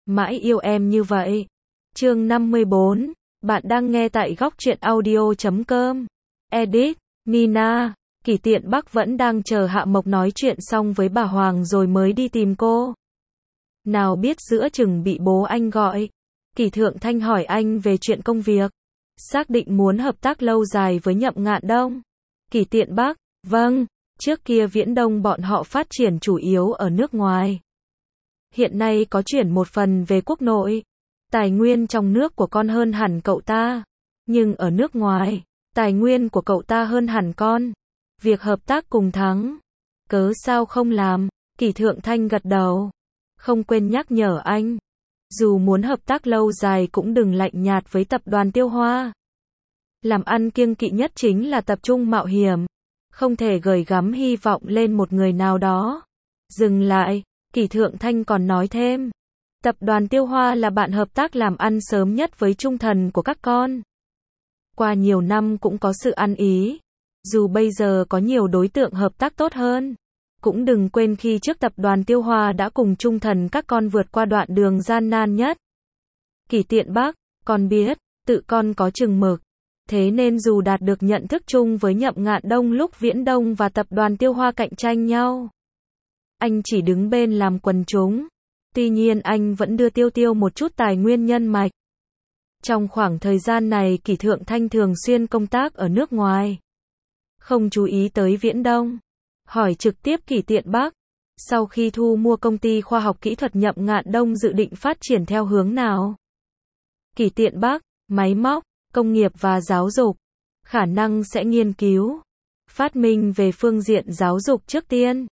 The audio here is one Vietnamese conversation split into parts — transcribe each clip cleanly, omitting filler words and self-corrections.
Mãi yêu em như vậy. Chương 54. Bạn đang nghe tại góc truyện audio.com. Edit, Nina. Kỷ Tiện Bắc vẫn đang chờ Hạ Mộc nói chuyện xong với bà Hoàng rồi mới đi tìm cô. Nào biết giữa chừng bị bố anh gọi. Kỷ Thượng Thanh hỏi anh về chuyện công việc. Xác định muốn hợp tác lâu dài với Nhậm Ngạn Đông. Kỷ Tiện Bắc, vâng, trước kia Viễn Đông bọn họ phát triển chủ yếu ở nước ngoài. Hiện nay có chuyển một phần về quốc nội. Tài nguyên trong nước của con hơn hẳn cậu ta. Nhưng ở nước ngoài, tài nguyên của cậu ta hơn hẳn con. Việc hợp tác cùng thắng. Cớ sao không làm? Kỷ Thượng Thanh gật đầu. Không quên nhắc nhở anh. Dù muốn hợp tác lâu dài cũng đừng lạnh nhạt với tập đoàn Tiêu Hoa. Làm ăn kiêng kỵ nhất chính là tập trung mạo hiểm. Không thể gửi gắm hy vọng lên một người nào đó. Dừng lại, Kỷ Thượng Thanh còn nói thêm. Tập đoàn Tiêu Hoa là bạn hợp tác làm ăn sớm nhất với Trung Thần của các con. Qua nhiều năm cũng có sự ăn ý. Dù bây giờ có nhiều đối tượng hợp tác tốt hơn. Cũng đừng quên khi trước tập đoàn Tiêu Hoa đã cùng Trung Thần các con vượt qua đoạn đường gian nan nhất. Kỷ Tiện Bắc, con biết, tự con có chừng mực. Thế nên dù đạt được nhận thức chung với Nhậm Ngạn Đông lúc Viễn Đông và tập đoàn Tiêu Hoa cạnh tranh nhau. Anh chỉ đứng bên làm quần chúng. Tuy nhiên anh vẫn đưa Tiêu một chút tài nguyên nhân mạch. Trong khoảng thời gian này Kỷ Thượng Thanh thường xuyên công tác ở nước ngoài. Không chú ý tới Viễn Đông. Hỏi trực tiếp Kỷ Tiện Bắc. Sau khi thu mua công ty khoa học kỹ thuật Nhậm Ngạn Đông dự định phát triển theo hướng nào? Kỷ Tiện Bắc, máy móc, công nghiệp và giáo dục. Khả năng sẽ nghiên cứu. Phát minh về phương diện giáo dục trước tiên.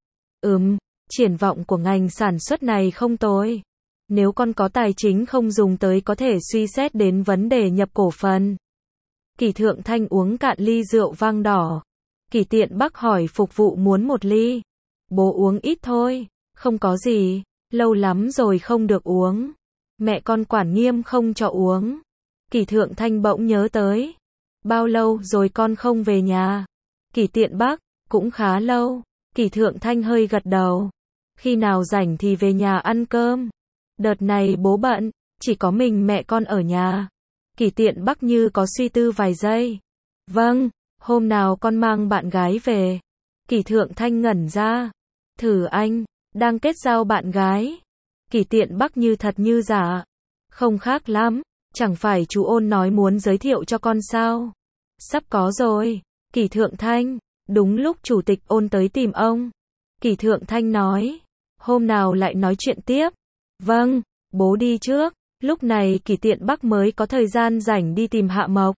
Triển vọng của ngành sản xuất này không tồi. Nếu con có tài chính không dùng tới có thể suy xét đến vấn đề nhập cổ phần. Kỷ Thượng Thanh uống cạn ly rượu vang đỏ. Kỷ Tiện Bắc hỏi phục vụ muốn một ly. Bố uống ít thôi, không có gì, lâu lắm rồi không được uống. Mẹ con quản nghiêm không cho uống. Kỷ Thượng Thanh bỗng nhớ tới. Bao lâu rồi con không về nhà? Kỷ Tiện Bắc, cũng khá lâu. Kỷ Thượng Thanh hơi gật đầu. Khi nào rảnh thì về nhà ăn cơm. Đợt này bố bận, chỉ có mình mẹ con ở nhà. Kỷ Tiện Bắc như có suy tư vài giây. Vâng, hôm nào con mang bạn gái về. Kỷ Thượng Thanh ngẩn ra. Thử anh, đang kết giao bạn gái. Kỷ Tiện Bắc như thật như giả. Không khác lắm, chẳng phải chú Ôn nói muốn giới thiệu cho con sao? Sắp có rồi. Kỷ Thượng Thanh, đúng lúc chủ tịch Ôn tới tìm ông. Kỷ Thượng Thanh nói. Hôm nào lại nói chuyện tiếp. Vâng, bố đi trước. Lúc này Kỷ Tiện Bắc mới có thời gian rảnh đi tìm Hạ Mộc.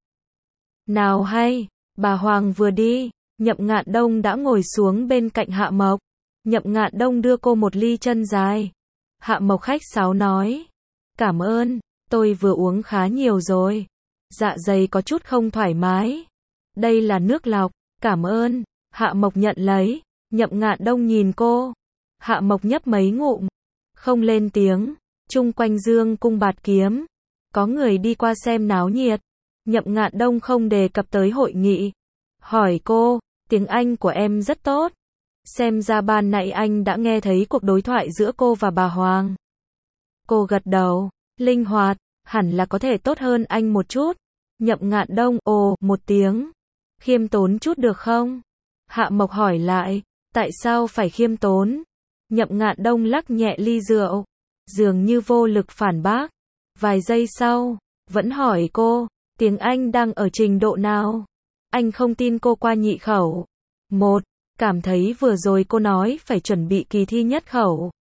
Nào hay, bà Hoàng vừa đi, Nhậm Ngạn Đông đã ngồi xuống bên cạnh Hạ Mộc. Nhậm Ngạn Đông đưa cô một ly chân dài. Hạ Mộc khách sáo nói. Cảm ơn, tôi vừa uống khá nhiều rồi. Dạ dày có chút không thoải mái. Đây là nước lọc, cảm ơn. Hạ Mộc nhận lấy. Nhậm Ngạn Đông nhìn cô. Hạ Mộc nhấp mấy ngụm. Không lên tiếng. Chung quanh dương cung bạt kiếm. Có người đi qua xem náo nhiệt. Nhậm Ngạn Đông không đề cập tới hội nghị. Hỏi cô, tiếng Anh của em rất tốt. Xem ra ban nãy anh đã nghe thấy cuộc đối thoại giữa cô và bà Hoàng. Cô gật đầu. Linh hoạt, hẳn là có thể tốt hơn anh một chút. Nhậm Ngạn Đông, ồ, một tiếng. Khiêm tốn chút được không? Hạ Mộc hỏi lại, tại sao phải khiêm tốn? Nhậm Ngạn Đông lắc nhẹ ly rượu. Dường như vô lực phản bác. Vài giây sau, vẫn hỏi cô, tiếng Anh đang ở trình độ nào? Anh không tin cô qua nhị khẩu. 1. Cảm thấy vừa rồi cô nói phải chuẩn bị kỳ thi nhất khẩu.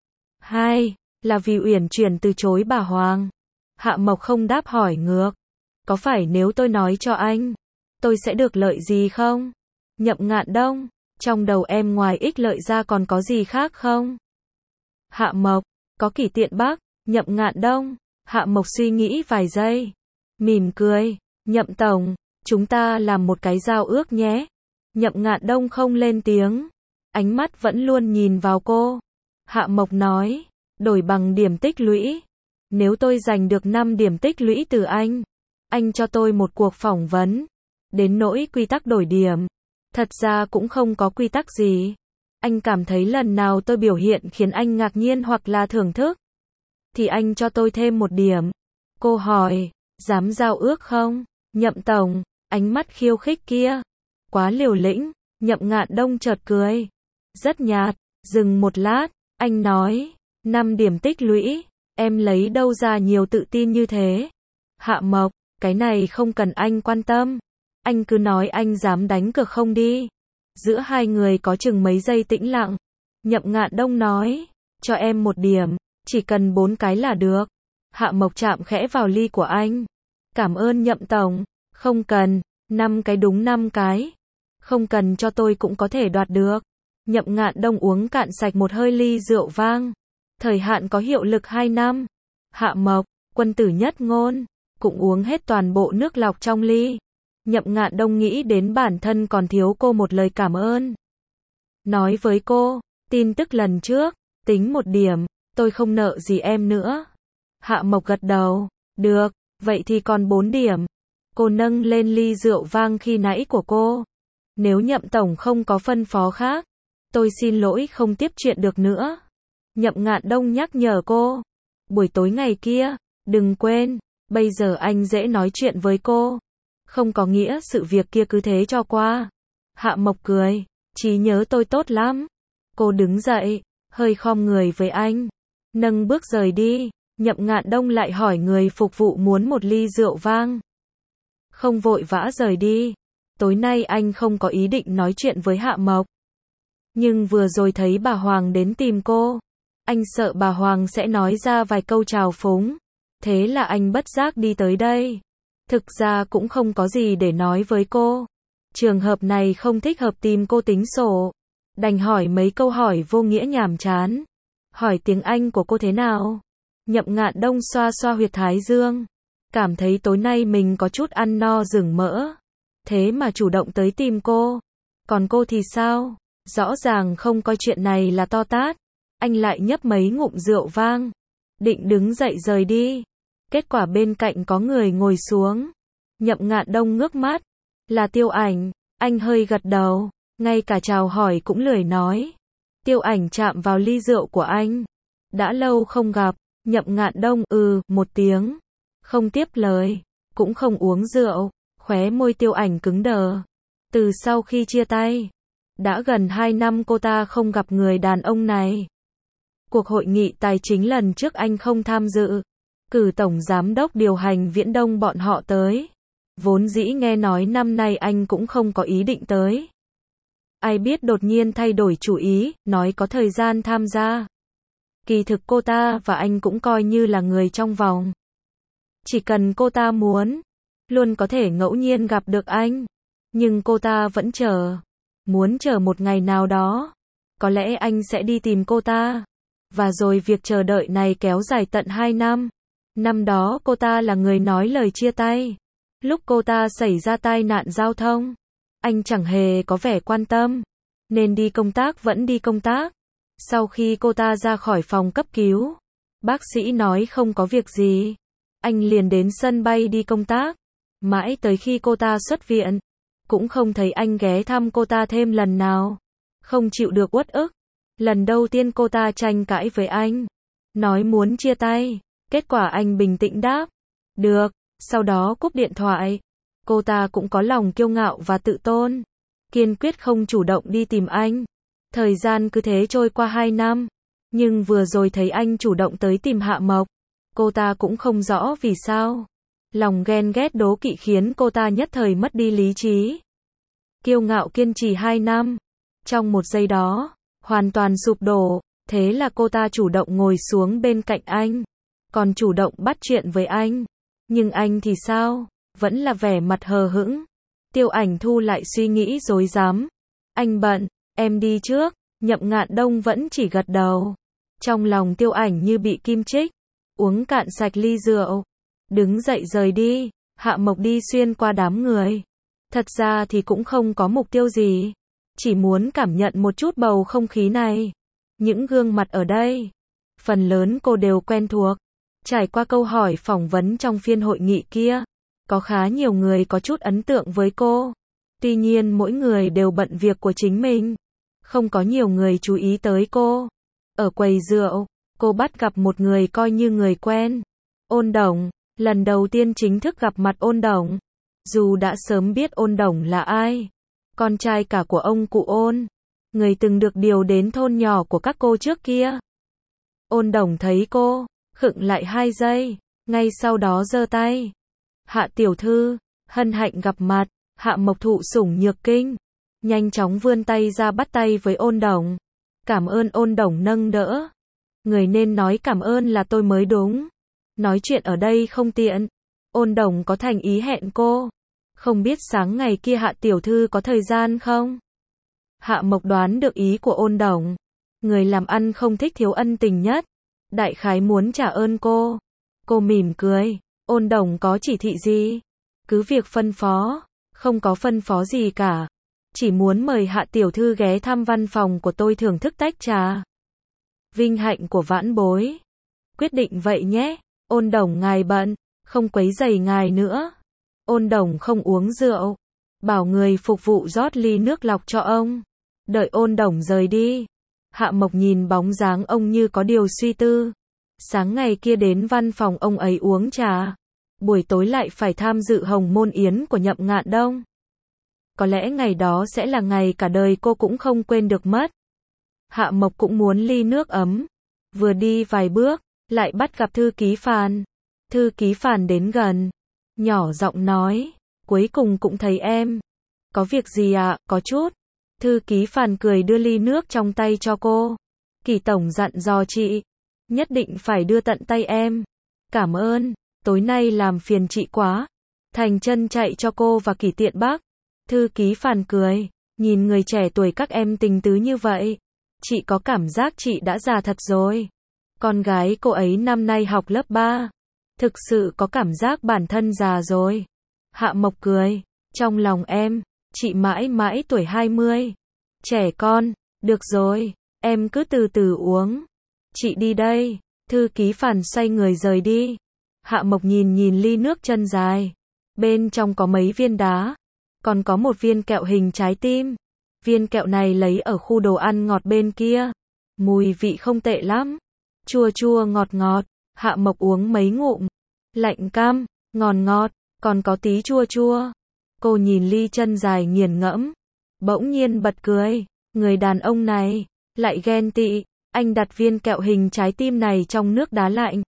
2. Là vì uyển chuyển từ chối bà Hoàng. Hạ Mộc không đáp hỏi ngược. Có phải nếu tôi nói cho anh, tôi sẽ được lợi gì không? Nhậm Ngạn Đông, trong đầu em ngoài ích lợi ra còn có gì khác không? Hạ Mộc, có Kỷ Tiện Bắc, Nhậm Ngạn Đông. Hạ Mộc suy nghĩ vài giây. Mỉm cười, Nhậm Tổng, chúng ta làm một cái giao ước nhé. Nhậm Ngạn Đông không lên tiếng. Ánh mắt vẫn luôn nhìn vào cô. Hạ Mộc nói, đổi bằng điểm tích lũy. Nếu tôi giành được 5 điểm tích lũy từ anh cho tôi một cuộc phỏng vấn. Đến nỗi quy tắc đổi điểm. Thật ra cũng không có quy tắc gì. Anh cảm thấy lần nào tôi biểu hiện khiến anh ngạc nhiên hoặc là thưởng thức? thì anh cho tôi thêm 1 điểm. Cô hỏi, dám giao ước không? Nhậm tổng, ánh mắt khiêu khích kia. Quá liều lĩnh, Nhậm Ngạn Đông chợt cười. Rất nhạt, dừng một lát, anh nói, 5 điểm tích lũy, em lấy đâu ra nhiều tự tin như thế? Hạ Mộc, cái này không cần anh quan tâm. Anh cứ nói anh dám đánh cược không đi. Giữa hai người có chừng mấy giây tĩnh lặng. Nhậm Ngạn Đông nói, cho em 1 điểm, chỉ cần 4 cái là được. Hạ Mộc chạm khẽ vào ly của anh. Cảm ơn Nhậm tổng, không cần, 5 cái đúng 5 cái. Không cần cho tôi cũng có thể đoạt được. Nhậm Ngạn Đông uống cạn sạch một hơi ly rượu vang. Thời hạn có hiệu lực 2 năm. Hạ Mộc, quân tử nhất ngôn, cũng uống hết toàn bộ nước lọc trong ly. Nhậm Ngạn Đông nghĩ đến bản thân còn thiếu cô một lời cảm ơn. Nói với cô, tin tức lần trước, tính 1 điểm, tôi không nợ gì em nữa. Hạ Mộc gật đầu, được, vậy thì còn 4 điểm. Cô nâng lên ly rượu vang khi nãy của cô. Nếu Nhậm tổng không có phân phó khác, tôi xin lỗi không tiếp chuyện được nữa. Nhậm Ngạn Đông nhắc nhở cô. Buổi tối ngày kia, đừng quên, bây giờ anh dễ nói chuyện với cô. Không có nghĩa sự việc kia cứ thế cho qua. Hạ Mộc cười, trí nhớ tôi tốt lắm. Cô đứng dậy, hơi khom người với anh. Nâng bước rời đi, Nhậm Ngạn Đông lại hỏi người phục vụ muốn 1 ly rượu vang. Không vội vã rời đi. Tối nay anh không có ý định nói chuyện với Hạ Mộc. Nhưng vừa rồi thấy bà Hoàng đến tìm cô. Anh sợ bà Hoàng sẽ nói ra vài câu trào phúng. Thế là anh bất giác đi tới đây. Thực ra cũng không có gì để nói với cô. Trường hợp này không thích hợp tìm cô tính sổ. Đành hỏi mấy câu hỏi vô nghĩa nhàm chán. Hỏi tiếng Anh của cô thế nào? Nhậm Ngạn Đông xoa xoa huyệt thái dương. Cảm thấy tối nay mình có chút ăn no rừng mỡ. Thế mà chủ động tới tìm cô. Còn cô thì sao? Rõ ràng không coi chuyện này là to tát. Anh lại nhấp mấy ngụm rượu vang. Định đứng dậy rời đi. Kết quả bên cạnh có người ngồi xuống. Nhậm Ngạn Đông ngước mắt. Là Tiêu Ảnh. Anh hơi gật đầu. Ngay cả chào hỏi cũng lười nói. Tiêu Ảnh chạm vào ly rượu của anh. Đã lâu không gặp. Nhậm Ngạn Đông một tiếng. Không tiếp lời. Cũng không uống rượu. Khóe môi Tiêu Ảnh cứng đờ. Từ sau khi chia tay, đã gần 2 năm cô ta không gặp người đàn ông này. Cuộc hội nghị tài chính lần trước anh không tham dự. Cử tổng giám đốc điều hành Viễn Đông bọn họ tới. Vốn dĩ nghe nói năm nay anh cũng không có ý định tới. Ai biết đột nhiên thay đổi chủ ý, nói có thời gian tham gia. Kỳ thực cô ta và anh cũng coi như là người trong vòng. Chỉ cần cô ta muốn, luôn có thể ngẫu nhiên gặp được anh. Nhưng cô ta vẫn chờ. Muốn chờ một ngày nào đó. Có lẽ anh sẽ đi tìm cô ta. Và rồi việc chờ đợi này kéo dài tận 2 năm. Năm đó cô ta là người nói lời chia tay. Lúc cô ta xảy ra tai nạn giao thông, anh chẳng hề có vẻ quan tâm. Nên đi công tác vẫn đi công tác. Sau khi cô ta ra khỏi phòng cấp cứu, bác sĩ nói không có việc gì. Anh liền đến sân bay đi công tác. Mãi tới khi cô ta xuất viện, cũng không thấy anh ghé thăm cô ta thêm lần nào. Không chịu được uất ức. Lần đầu tiên cô ta tranh cãi với anh. Nói muốn chia tay. Kết quả anh bình tĩnh đáp. Được. Sau đó cúp điện thoại. Cô ta cũng có lòng kiêu ngạo và tự tôn. Kiên quyết không chủ động đi tìm anh. Thời gian cứ thế trôi qua 2 năm. Nhưng vừa rồi thấy anh chủ động tới tìm Hạ Mộc. Cô ta cũng không rõ vì sao. Lòng ghen ghét đố kỵ khiến cô ta nhất thời mất đi lý trí. Kiêu ngạo kiên trì 2 năm. Trong một giây đó, hoàn toàn sụp đổ. Thế là cô ta chủ động ngồi xuống bên cạnh anh. Còn chủ động bắt chuyện với anh. Nhưng anh thì sao? Vẫn là vẻ mặt hờ hững. Tiêu Ảnh thu lại suy nghĩ rối rắm. Anh bận, em đi trước. Nhậm Ngạn Đông vẫn chỉ gật đầu. Trong lòng Tiêu Ảnh như bị kim chích. Uống cạn sạch ly rượu. Đứng dậy rời đi. Hạ Mộc đi xuyên qua đám người. Thật ra thì cũng không có mục tiêu gì. Chỉ muốn cảm nhận một chút bầu không khí này. Những gương mặt ở đây, phần lớn cô đều quen thuộc. Trải qua câu hỏi phỏng vấn trong phiên hội nghị kia, có khá nhiều người có chút ấn tượng với cô. Tuy nhiên mỗi người đều bận việc của chính mình. Không có nhiều người chú ý tới cô. Ở quầy rượu, cô bắt gặp một người coi như người quen. Ôn Đồng, lần đầu tiên chính thức gặp mặt Ôn Đồng. Dù đã sớm biết Ôn Đồng là ai, con trai cả của ông cụ Ôn, người từng được điều đến thôn nhỏ của các cô trước kia. Ôn Đồng thấy cô, khựng lại 2 giây, ngay sau đó giơ tay. Hạ tiểu thư, hân hạnh gặp mặt. Hạ Mộc thụ sủng nhược kinh, nhanh chóng vươn tay ra bắt tay với Ôn Đồng. Cảm ơn. Ôn Đồng nâng đỡ. Người nên nói cảm ơn là tôi mới đúng. Nói chuyện ở đây không tiện. Ôn Đồng có thành ý hẹn cô. Không biết sáng ngày kia Hạ tiểu thư có thời gian không? Hạ Mộc đoán được ý của Ôn Đồng. Người làm ăn không thích thiếu ân tình nhất. Đại khái muốn trả ơn cô. Cô mỉm cười. Ôn Đồng có chỉ thị gì? Cứ việc phân phó. Không có phân phó gì cả. Chỉ muốn mời Hạ tiểu thư ghé thăm văn phòng của tôi thưởng thức tách trà. Vinh hạnh của vãn bối. Quyết định vậy nhé. Ôn Đồng ngài bận, không quấy rầy ngài nữa. Ôn Đồng không uống rượu. Bảo người phục vụ rót ly nước lọc cho ông. Đợi Ôn Đồng rời đi. Hạ Mộc nhìn bóng dáng ông như có điều suy tư. Sáng ngày kia đến văn phòng ông ấy uống trà. Buổi tối lại phải tham dự hồng môn yến của Nhậm Ngạn Đông. Có lẽ ngày đó sẽ là ngày cả đời cô cũng không quên được mất. Hạ Mộc cũng muốn ly nước ấm. Vừa đi vài bước, lại bắt gặp thư ký Phàn. Thư ký Phàn đến gần, nhỏ giọng nói, cuối cùng cũng thấy em. Có việc gì ạ? Có chút. Thư ký Phàn cười đưa ly nước trong tay cho cô. Kỳ tổng dặn dò chị, nhất định phải đưa tận tay em. Cảm ơn, tối nay làm phiền chị quá. Thành chân chạy cho cô và Kỷ Tiện Bắc. Thư ký Phàn cười, nhìn người trẻ tuổi các em tình tứ như vậy. Chị có cảm giác chị đã già thật rồi. Con gái cô ấy năm nay học lớp 3. Thực sự có cảm giác bản thân già rồi. Hạ Mộc cười, trong lòng em, chị mãi mãi tuổi 20. Trẻ con, được rồi, em cứ từ từ uống. Chị đi đây. Thư ký Phàn xoay người rời đi. Hạ Mộc nhìn ly nước chân dài. Bên trong có mấy viên đá. Còn có một viên kẹo hình trái tim. Viên kẹo này lấy ở khu đồ ăn ngọt bên kia. Mùi vị không tệ lắm. Chua chua ngọt ngọt. Hạ Mộc uống mấy ngụm. Lạnh cam, ngọt, còn có tí chua chua. Cô nhìn ly chân dài nghiền ngẫm. Bỗng nhiên bật cười. Người đàn ông này, lại ghen tị. Anh đặt viên kẹo hình trái tim này trong nước đá lạnh.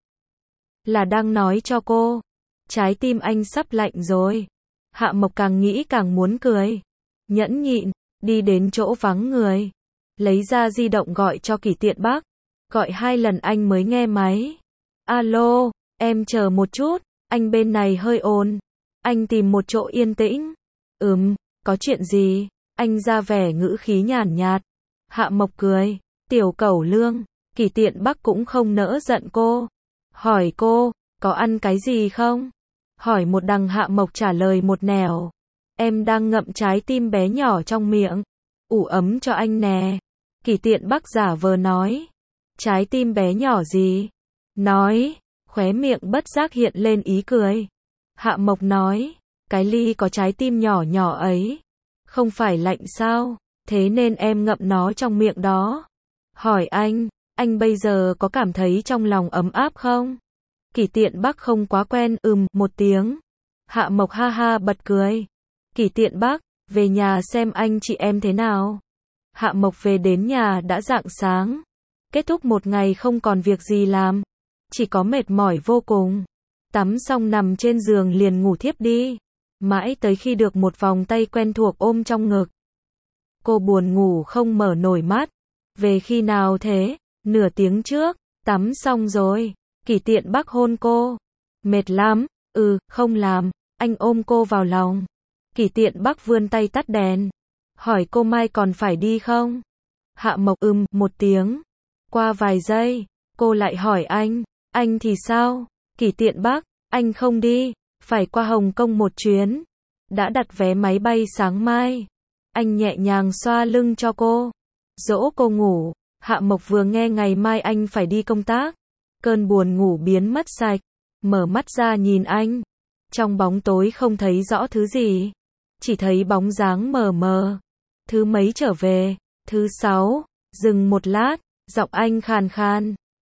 Là đang nói cho cô. Trái tim anh sắp lạnh rồi. Hạ Mộc càng nghĩ càng muốn cười. Nhẫn nhịn, đi đến chỗ vắng người. Lấy ra di động gọi cho Kỷ Tiện Bắc. Gọi 2 lần anh mới nghe máy. Alo, em chờ một chút, anh bên này hơi ồn. Anh tìm một chỗ yên tĩnh. Có chuyện gì? Anh ra vẻ ngữ khí nhàn nhạt. Hạ Mộc cười. Tiểu Cẩu Lương. Kỷ Tiện Bắc cũng không nỡ giận cô. Hỏi cô, có ăn cái gì không? Hỏi một đằng Hạ Mộc trả lời một nẻo. Em đang ngậm trái tim bé nhỏ trong miệng. Ủ ấm cho anh nè. Kỷ Tiện Bắc giả vờ nói. Trái tim bé nhỏ gì? Nói, khóe miệng bất giác hiện lên ý cười. Hạ Mộc nói, cái ly có trái tim nhỏ nhỏ ấy. Không phải lạnh sao? Thế nên em ngậm nó trong miệng đó. Hỏi anh bây giờ có cảm thấy trong lòng ấm áp không? Kỷ Tiện Bắc không quá quen, một tiếng. Hạ Mộc ha ha bật cười. Kỷ Tiện Bắc, về nhà xem anh chị em thế nào. Hạ Mộc về đến nhà đã rạng sáng. Kết thúc một ngày không còn việc gì làm. Chỉ có mệt mỏi vô cùng. Tắm xong nằm trên giường liền ngủ thiếp đi. Mãi tới khi được một vòng tay quen thuộc ôm trong ngực. Cô buồn ngủ không mở nổi mắt. Về khi nào thế? Nửa tiếng trước. Tắm xong rồi. Kỷ Tiện Bắc hôn cô. Mệt lắm. Không làm. Anh ôm cô vào lòng. Kỷ Tiện Bắc vươn tay tắt đèn. Hỏi cô mai còn phải đi không? Hạ Mộc một tiếng. Qua vài giây, cô lại hỏi anh thì sao? Kỷ Tiện Bắc, anh không đi, phải qua Hồng Kông một chuyến. Đã đặt vé máy bay sáng mai. Anh nhẹ nhàng xoa lưng cho cô. Dỗ cô ngủ. Hạ Mộc vừa nghe ngày mai anh phải đi công tác. Cơn buồn ngủ biến mất sạch. Mở mắt ra nhìn anh. Trong bóng tối không thấy rõ thứ gì. Chỉ thấy bóng dáng mờ mờ. Thứ mấy trở về? Thứ 6. Dừng một lát. Giọng anh khàn khàn.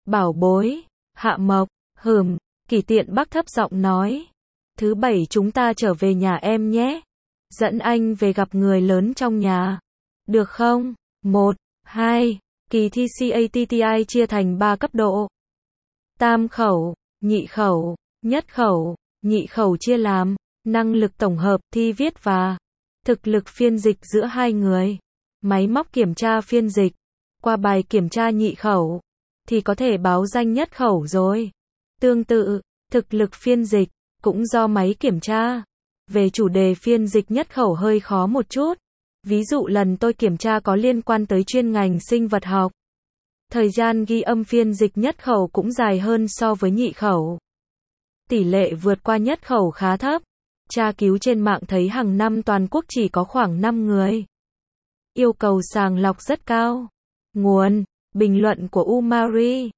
Bảo bối, Hạ Mộc, Kỳ Tiện Bắc thấp giọng nói. Thứ bảy chúng ta trở về nhà em nhé. Dẫn anh về gặp người lớn trong nhà. Được không? 1, 2, kỳ thi CATTI chia thành 3 cấp độ. Tam khẩu, nhị khẩu, nhất khẩu, nhị khẩu chia làm năng lực tổng hợp, thi viết và thực lực phiên dịch giữa hai người. Máy móc kiểm tra phiên dịch. Qua bài kiểm tra nhị khẩu thì có thể báo danh nhất khẩu rồi. Tương tự, thực lực phiên dịch cũng do máy kiểm tra. Về chủ đề phiên dịch nhất khẩu hơi khó một chút. Ví dụ lần tôi kiểm tra có liên quan tới chuyên ngành sinh vật học. Thời gian ghi âm phiên dịch nhất khẩu cũng dài hơn so với nhị khẩu. Tỷ lệ vượt qua nhất khẩu khá thấp. Tra cứu trên mạng thấy hàng năm toàn quốc chỉ có khoảng 5 người. Yêu cầu sàng lọc rất cao. Nguồn: bình luận của Umari.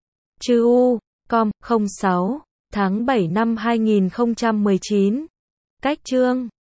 Chu.com 06 tháng 7 năm 2019. Cách chương